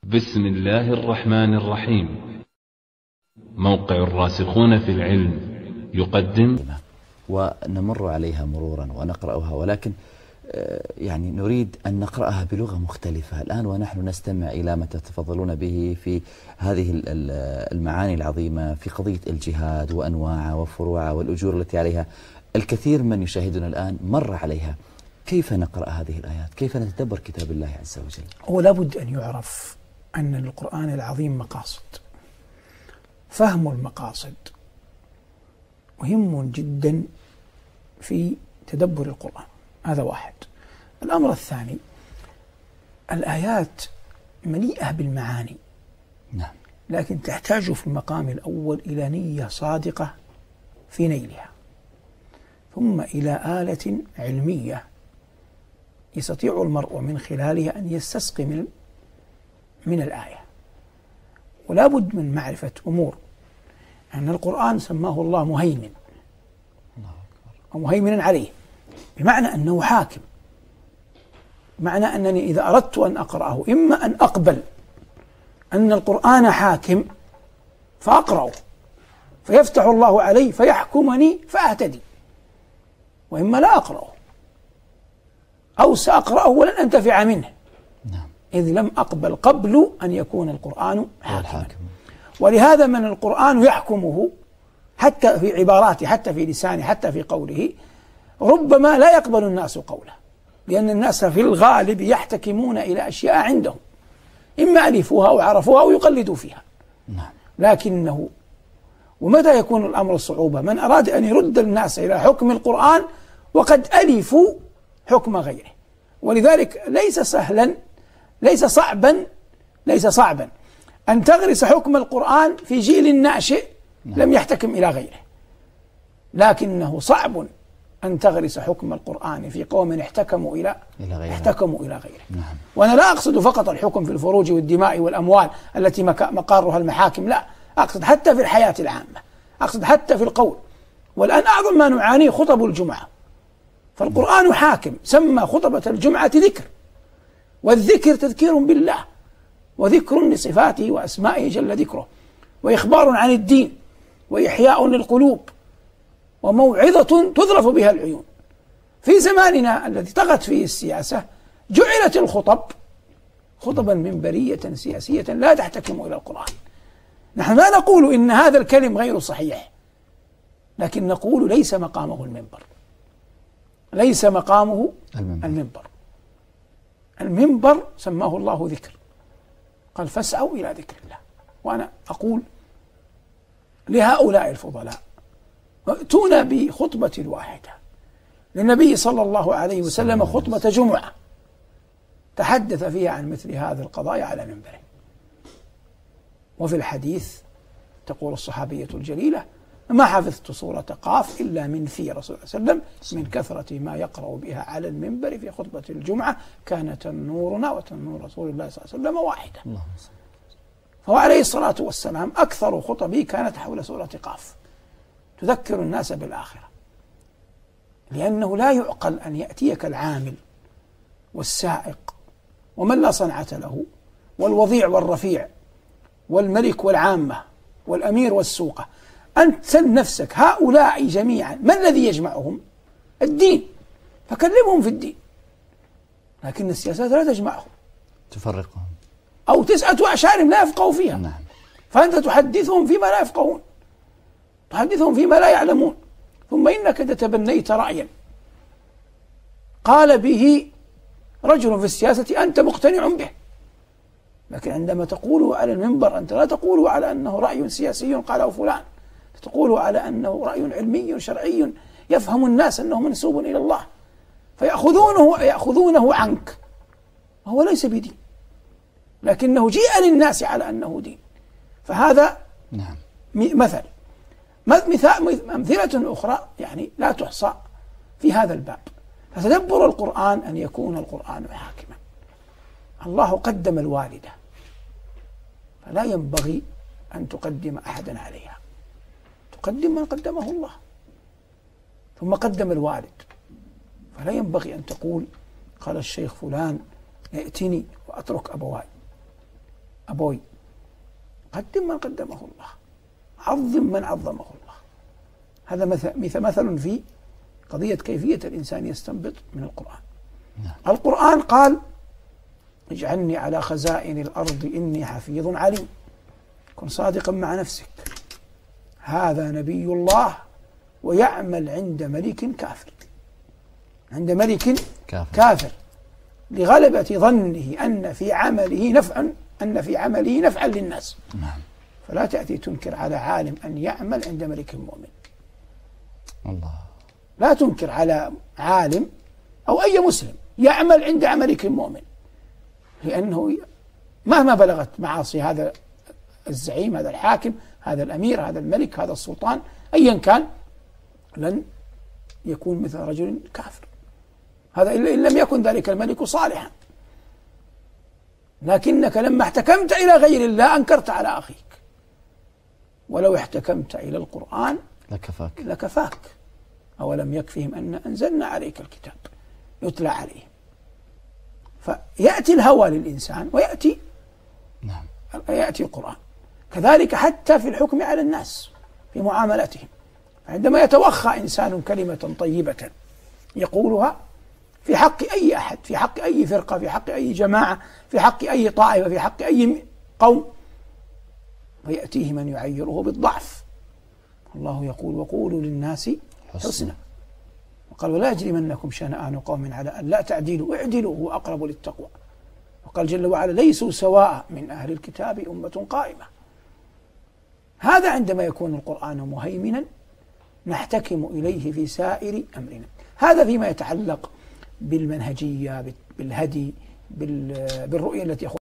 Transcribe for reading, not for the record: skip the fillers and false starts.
بسم الله الرحمن الرحيم. موقع الراسخون في العلم يقدم، ونمر عليها مرورا ونقرأها، ولكن يعني نريد أن نقرأها بلغة مختلفة الآن ونحن نستمع إلى ما تتفضلون به في هذه المعاني العظيمة في قضية الجهاد وأنواعه وفروعه والأجور التي عليها. الكثير من يشاهدنا الآن مر عليها. كيف نقرأ هذه الآيات؟ كيف نتدبر كتاب الله عز وجل؟ هو لابد أن يعرف أن للقرآن العظيم مقاصد. فهم المقاصد مهم جدا في تدبر القرآن، هذا واحد. الأمر الثاني، الآيات مليئة بالمعاني، نعم، لكن تحتاج في المقام الأول إلى نية صادقة في نيلها، ثم إلى آلة علمية يستطيع المرء من خلالها أن يستسقي من الآية. ولا بد من معرفة أمور، أن القرآن سماه الله مهيمن ومهيمنا عليه، بمعنى أنه حاكم، بمعنى أنني إذا أردت أن أقرأه إما أن أقبل أن القرآن حاكم فأقرأه فيفتح الله علي فيحكمني فأهتدي، وإما لا أقرأه أو سأقرأه ولن أنتفع منه، إذ لم أقبل قبل أن يكون القرآن حاكما. ولهذا من القرآن يحكمه حتى في عباراته، حتى في لسانه، حتى في قوله، ربما لا يقبل الناس قوله، لأن الناس في الغالب يحتكمون إلى أشياء عندهم، إما ألفوها أو عرفوها أو يقلدوا فيها. لكنه ومتى يكون الأمر الصعوبة؟ من أراد أن يرد الناس إلى حكم القرآن وقد ألفوا حكم غيره. ولذلك ليس صعبا أن تغرس حكم القرآن في جيل ناشئ لم يحتكم إلى غيره، لكنه صعب أن تغرس حكم القرآن في قوم احتكموا إلى غيره. وأنا لا أقصد فقط الحكم في الفروج والدماء والأموال التي مقارها المحاكم، لا، أقصد حتى في الحياة العامة، أقصد حتى في القول. والآن أعظم ما نعانيه خطب الجمعة، فالقرآن حاكم، سمى خطبة الجمعة ذكر، والذكر تذكير بالله وذكر لصفاته وأسمائه جل ذكره، وإخبار عن الدين، وإحياء للقلوب، وموعظة تذرف بها العيون. في زماننا الذي طغت فيه السياسة جعلت الخطب خطبا منبرية سياسية لا تحتكم إلى القرآن. نحن لا نقول إن هذا الكلم غير صحيح، لكن نقول ليس مقامه المنبر، ليس مقامه المنبر سماه الله ذكر، قال فاسعوا إلى ذكر الله. وأنا أقول لهؤلاء الفضلاء، ائتونا بخطبة واحدة للنبي صلى الله عليه وسلم، خطبة جمعة تحدث فيها عن مثل هذه القضايا على منبره. وفي الحديث تقول الصحابية الجليلة: ما حفظت سورة قاف إلا من في رسول الله صلى الله عليه وسلم، من كثرة ما يقرأ بها على المنبر في خطبة الجمعة كان تنورنا وتنور رسول الله صلى الله عليه وسلم واحدة. فهو عليه الصلاة والسلام أكثر خطبه كانت حول سورة قاف، تذكر الناس بالآخرة، لأنه لا يعقل أن يأتيك العامل والسائق ومن لا صنعة له، والوضيع والرفيع، والملك والعامة، والأمير والسوقة، أنت سل نفسك هؤلاء جميعا ما الذي يجمعهم؟ الدين، فكلمهم في الدين. لكن السياسات لا تجمعهم، تفرقهم، أو 9 أعشار لا يفقهوا فيها. فأنت تحدثهم فيما لا يفقهون، تحدثهم فيما لا يعلمون. ثم إنك تتبنيت رأيا قال به رجل في السياسة أنت مقتنع به، لكن عندما تقوله على المنبر أنت لا تقوله على أنه رأي سياسي قاله فلان، تقوله على أنه رأي علمي شرعي يفهم الناس أنه منسوب إلى الله، فيأخذونه عنك، وهو ليس بدين، لكنه جيء للناس على أنه دين. فهذا مثل. أمثلة أخرى يعني لا تحصى في هذا الباب. فتدبر القرآن أن يكون القرآن حاكما. الله قدم الوالدة، فلا ينبغي أن تقدم أحدا عليها، تقدم من قدمه الله. ثم قدم الوالد، فلا ينبغي أن تقول قال الشيخ فلان ائتني وأترك أبواي، أبوي، قدم من قدمه الله، عظم من عظمه الله. هذا مثل في قضية كيفية الإنسان يستنبط من القرآن. القرآن قال اجعلني على خزائن الأرض إني حفيظ عليم. كن صادقا مع نفسك، هذا نبي الله ويعمل عند ملك كافر، عند ملك كافر لغلبة ظنه أن في عمله نفعا للناس. فلا تأتي تنكر على عالم أن يعمل عند ملك مؤمن. الله. لا تنكر على عالم أو أي مسلم يعمل عند ملك مؤمن، لأنه مهما بلغت معاصي هذا الزعيم، هذا الحاكم، هذا الأمير، هذا الملك، هذا السلطان، أيا كان، لن يكون مثل رجل كافر. هذا إن لم يكن ذلك الملك صالحا. لكنك لما احتكمت إلى غير الله أنكرت على أخيك، ولو احتكمت إلى القرآن لكفاك. أولم يكفهم أن أنزلنا عليك الكتاب يتلى عليه. فيأتي الهوى للإنسان ويأتي يأتي القرآن. كذلك حتى في الحكم على الناس في معاملتهم، عندما يتوخى إنسان كلمة طيبة يقولها في حق أي أحد، في حق أي فرقة، في حق أي جماعة، في حق أي طائفة، في حق أي قوم، ويأتيه من يعيره بالضعف. الله يقول وقولوا للناس حسنا، وقال ولا يجرمنكم شنآن قوم على أن لا تعدلوا اعدلوا هو أقرب للتقوى. وقال جل وعلا ليسوا سواء من أهل الكتاب أمة قائمة. هذا عندما يكون القرآن مهيمنا نحتكم إليه في سائر أمرنا. هذا فيما يتعلق بالمنهجية، بالهدي، بالرؤية التي